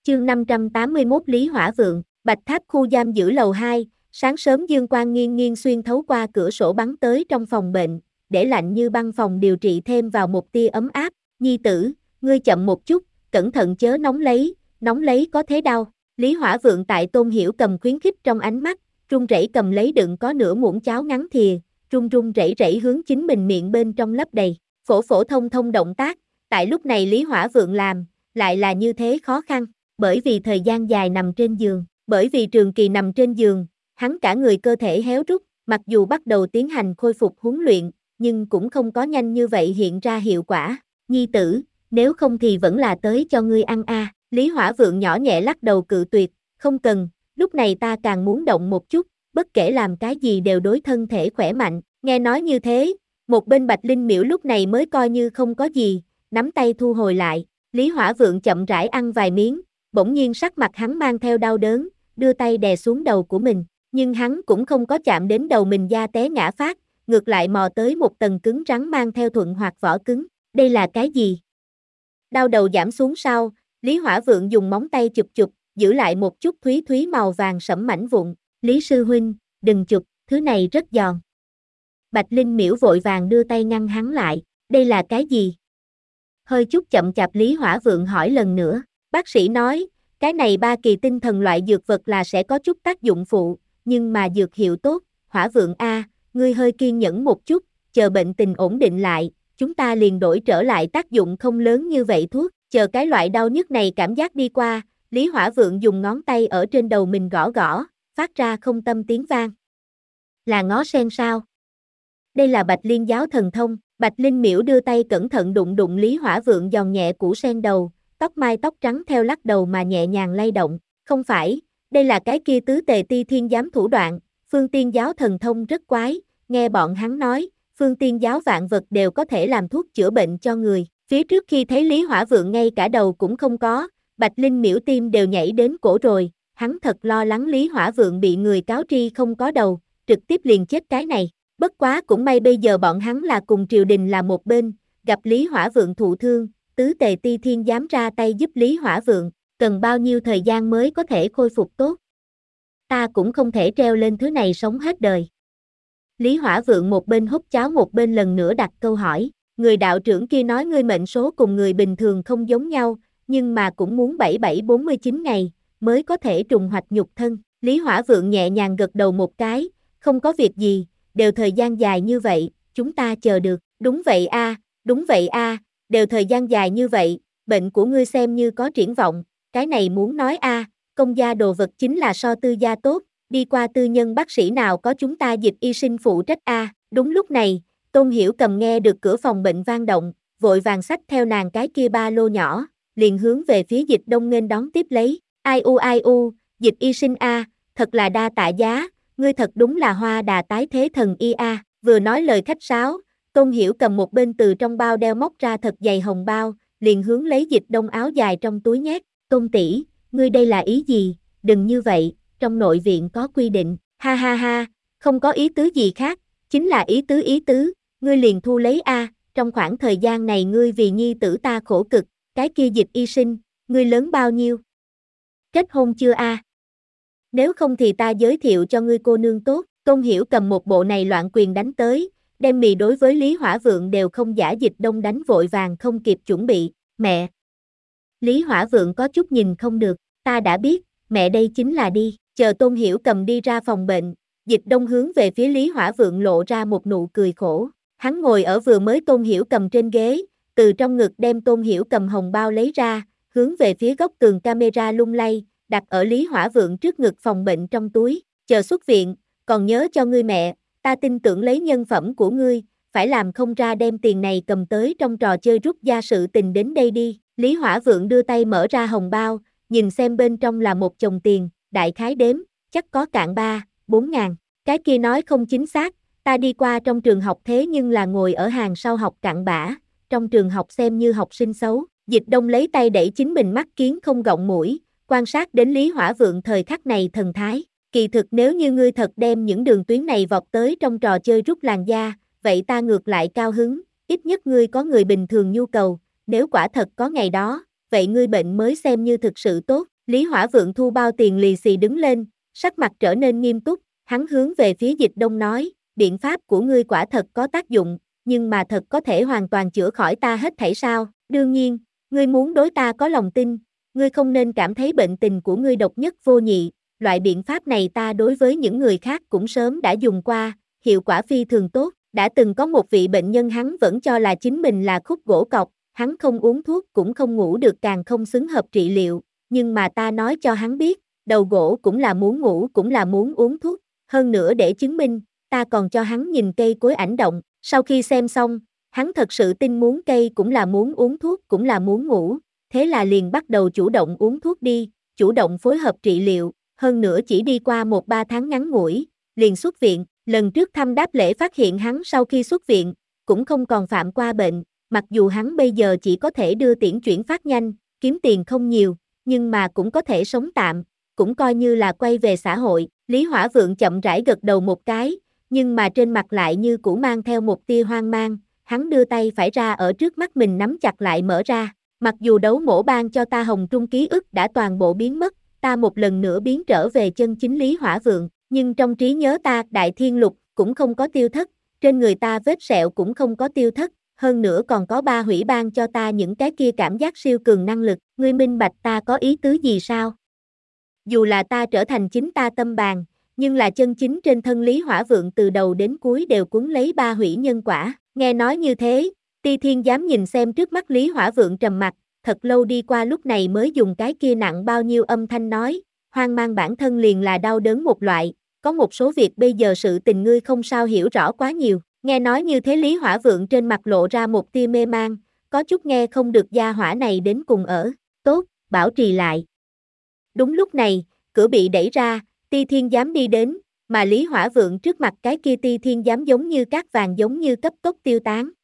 Chương 581 Lý Hỏa Vượng, Bạch Tháp khu giam giữ lầu 2, sáng sớm dương quang nghiêng nghiêng xuyên thấu qua cửa sổ bắn tới trong phòng bệnh, để lạnh như băng phòng điều trị thêm vào một tia ấm áp. Nhi tử, ngươi chậm một chút, cẩn thận chớ nóng lấy có thế đau. Lý Hỏa Vượng tại Tôn Hiểu Cầm khuyến khích trong ánh mắt, run rẩy cầm lấy đựng có nửa muỗng cháo ngắn thìa, run rẩy rẩy hướng chính mình miệng bên trong lấp đầy. Phổ thông động tác, tại lúc này Lý Hỏa Vượng làm, lại là như thế khó khăn. Bởi vì thời gian dài nằm trên giường, bởi vì trường kỳ nằm trên giường, hắn cả người cơ thể héo rút, mặc dù bắt đầu tiến hành khôi phục huấn luyện, nhưng cũng không có nhanh như vậy hiện ra hiệu quả. Nhi tử, nếu không thì vẫn là tới cho ngươi ăn a. Lý Hỏa Vượng nhỏ nhẹ lắc đầu cự tuyệt, không cần, lúc này ta càng muốn động một chút, bất kể làm cái gì đều đối thân thể khỏe mạnh. Nghe nói như thế, một bên Bạch Linh Miễu lúc này mới coi như không có gì, nắm tay thu hồi lại. Lý Hỏa Vượng chậm rãi ăn vài miếng, bỗng nhiên sắc mặt hắn mang theo đau đớn, đưa tay đè xuống đầu của mình, nhưng hắn cũng không có chạm đến đầu mình da té ngã phát, ngược lại mò tới một tầng cứng rắn mang theo thuận hoạt vỏ cứng. Đây là cái gì? Đau đầu giảm xuống sau, Lý Hỏa Vượng dùng móng tay chụp, giữ lại một chút thúy màu vàng sẫm mảnh vụn. Lý sư huynh, đừng chụp, thứ này rất giòn. Bạch Linh Miễu vội vàng đưa tay ngăn hắn lại, đây là cái gì? Hơi chút chậm chạp Lý Hỏa Vượng hỏi lần nữa. Bác sĩ nói, cái này 3 kỳ tinh thần loại dược vật là sẽ có chút tác dụng phụ, nhưng mà dược hiệu tốt. Hỏa Vượng a, ngươi hơi kiên nhẫn một chút, chờ bệnh tình ổn định lại, chúng ta liền đổi trở lại tác dụng không lớn như vậy thuốc. Chờ cái loại đau nhức này cảm giác đi qua, Lý Hỏa Vượng dùng ngón tay ở trên đầu mình gõ, phát ra không tâm tiếng vang. Là ngó sen sao? Đây là Bạch Liên giáo thần thông. Bạch Linh Miễu đưa tay cẩn thận đụng Lý Hỏa Vượng giòn nhẹ củ sen đầu, tóc mai tóc trắng theo lắc đầu mà nhẹ nhàng lay động. Không phải, đây là cái kia tứ tề ti thiên giám thủ đoạn, Phương Tiên giáo thần thông rất quái, nghe bọn hắn nói, Phương Tiên giáo vạn vật đều có thể làm thuốc chữa bệnh cho người. Phía trước khi thấy Lý Hỏa Vượng ngay cả đầu cũng không có, Bạch Linh Miễu tim đều nhảy đến cổ rồi, hắn thật lo lắng Lý Hỏa Vượng bị người cáo tri không có đầu, trực tiếp liền chết cái này. Bất quá cũng may bây giờ bọn hắn là cùng triều đình là một bên, gặp Lý Hỏa Vượng thụ thương, tứ tề ti thiên dám ra tay giúp Lý Hỏa Vượng, cần bao nhiêu thời gian mới có thể khôi phục tốt. Ta cũng không thể treo lên thứ này sống hết đời. Lý Hỏa Vượng một bên hút cháo một bên lần nữa đặt câu hỏi, người đạo trưởng kia nói ngươi mệnh số cùng người bình thường không giống nhau, nhưng mà cũng muốn 7749 ngày, mới có thể trùng hoạch nhục thân. Lý Hỏa Vượng nhẹ nhàng gật đầu một cái, không có việc gì, đều thời gian dài như vậy, chúng ta chờ được. Đúng vậy a, đều thời gian dài như vậy, bệnh của ngươi xem như có triển vọng, cái này muốn nói a, công gia đồ vật chính là so tư gia tốt, đi qua tư nhân bác sĩ nào có chúng ta Dịch Y Sinh phụ trách a. Đúng lúc này, Tôn Hiểu Cầm nghe được cửa phòng bệnh vang động, vội vàng xách theo nàng cái kia ba lô nhỏ, liền hướng về phía Dịch Đông nghênh đón tiếp lấy. Ai u, Dịch Y Sinh a, thật là đa tạ giá, ngươi thật đúng là hoa đà tái thế thần y a. Vừa nói lời khách sáo, Tôn Hiểu Cầm một bên từ trong bao đeo móc ra thật dày hồng bao, liền hướng lấy Dịch Đông áo dài trong túi nhét. Tôn tỷ, ngươi đây là ý gì? Đừng như vậy, trong nội viện có quy định. Ha ha ha, không có ý tứ gì khác, chính là ý tứ, ngươi liền thu lấy a. Trong khoảng thời gian này ngươi vì nhi tử ta khổ cực, cái kia Dịch Y Sinh, ngươi lớn bao nhiêu? Kết hôn chưa a? Nếu không thì ta giới thiệu cho ngươi cô nương tốt. Tôn Hiểu Cầm một bộ này loạn quyền đánh tới, đem mì đối với Lý Hỏa Vượng đều không giả. Dịch Đông đánh vội vàng không kịp chuẩn bị. Mẹ! Lý Hỏa Vượng có chút nhìn không được, ta đã biết, mẹ đây chính là đi. Chờ Tôn Hiểu Cầm đi ra phòng bệnh, Dịch Đông hướng về phía Lý Hỏa Vượng lộ ra một nụ cười khổ. Hắn ngồi ở vừa mới Tôn Hiểu Cầm trên ghế, từ trong ngực đem Tôn Hiểu Cầm hồng bao lấy ra, hướng về phía góc tường camera lung lay, đặt ở Lý Hỏa Vượng trước ngực phòng bệnh trong túi. Chờ xuất viện, còn nhớ cho ngươi mẹ, ta tin tưởng lấy nhân phẩm của ngươi, phải làm không ra đem tiền này cầm tới trong trò chơi rút ra sự tình đến đây đi. Lý Hỏa Vượng đưa tay mở ra hồng bao, nhìn xem bên trong là một chồng tiền, đại khái đếm, chắc có cạn 3-4 ngàn. Cái kia nói không chính xác, ta đi qua trong trường học thế nhưng là ngồi ở hàng sau học cặn bã, trong trường học xem như học sinh xấu. Dịch Đông lấy tay đẩy chính mình mắt kiến không gọng mũi, quan sát đến Lý Hỏa Vượng thời khắc này thần thái. Kỳ thực nếu như ngươi thật đem những đường tuyến này vọt tới trong trò chơi rút làn da, vậy ta ngược lại cao hứng, ít nhất ngươi có người bình thường nhu cầu, nếu quả thật có ngày đó, vậy ngươi bệnh mới xem như thực sự tốt. Lý Hỏa Vượng thu bao tiền lì xì đứng lên, sắc mặt trở nên nghiêm túc, hắn hướng về phía Dịch Đông nói, biện pháp của ngươi quả thật có tác dụng, nhưng mà thật có thể hoàn toàn chữa khỏi ta hết thảy sao? Đương nhiên, ngươi muốn đối ta có lòng tin, ngươi không nên cảm thấy bệnh tình của ngươi độc nhất vô nhị, loại biện pháp này ta đối với những người khác cũng sớm đã dùng qua, hiệu quả phi thường tốt, đã từng có một vị bệnh nhân hắn vẫn cho là chính mình là khúc gỗ cọc, hắn không uống thuốc cũng không ngủ được càng không xứng hợp trị liệu, nhưng mà ta nói cho hắn biết, đầu gỗ cũng là muốn ngủ cũng là muốn uống thuốc, hơn nữa để chứng minh, ta còn cho hắn nhìn cây cối ảnh động, sau khi xem xong, hắn thật sự tin muốn cây cũng là muốn uống thuốc cũng là muốn ngủ, thế là liền bắt đầu chủ động uống thuốc đi, chủ động phối hợp trị liệu, hơn nữa chỉ đi qua 1-3 tháng ngắn ngủi, liền xuất viện, lần trước thăm đáp lễ phát hiện hắn sau khi xuất viện, cũng không còn phạm qua bệnh, mặc dù hắn bây giờ chỉ có thể đưa tiễn chuyển phát nhanh, kiếm tiền không nhiều, nhưng mà cũng có thể sống tạm, cũng coi như là quay về xã hội, Lý Hỏa Vượng chậm rãi gật đầu một cái, nhưng mà trên mặt lại như cũ mang theo một tia hoang mang, hắn đưa tay phải ra ở trước mắt mình nắm chặt lại mở ra, mặc dù đấu mổ ban cho ta hồng trung ký ức đã toàn bộ biến mất, ta một lần nữa biến trở về chân chính Lý Hỏa Vượng, nhưng trong trí nhớ ta Đại Thiên Lục cũng không có tiêu thất, trên người ta vết sẹo cũng không có tiêu thất, hơn nữa còn có ba hủy ban cho ta những cái kia cảm giác siêu cường năng lực, ngươi minh bạch ta có ý tứ gì sao? Dù là ta trở thành chính ta tâm bàn, nhưng là chân chính trên thân Lý Hỏa Vượng từ đầu đến cuối đều cuốn lấy ba hủy nhân quả, nghe nói như thế, Ti Thiên dám nhìn xem trước mắt Lý Hỏa Vượng trầm mặt, thật lâu đi qua lúc này mới dùng cái kia nặng bao nhiêu âm thanh nói, hoang mang bản thân liền là đau đớn một loại, có một số việc bây giờ sự tình ngươi không sao hiểu rõ quá nhiều, nghe nói như thế Lý Hỏa Vượng trên mặt lộ ra một tia mê mang, có chút nghe không được gia hỏa này đến cùng ở, tốt, bảo trì lại. Đúng lúc này, cửa bị đẩy ra, Ti Thiên giám đi đến, mà Lý Hỏa Vượng trước mặt cái kia Ti Thiên giám giống như cát vàng giống như cấp tốc tiêu tán.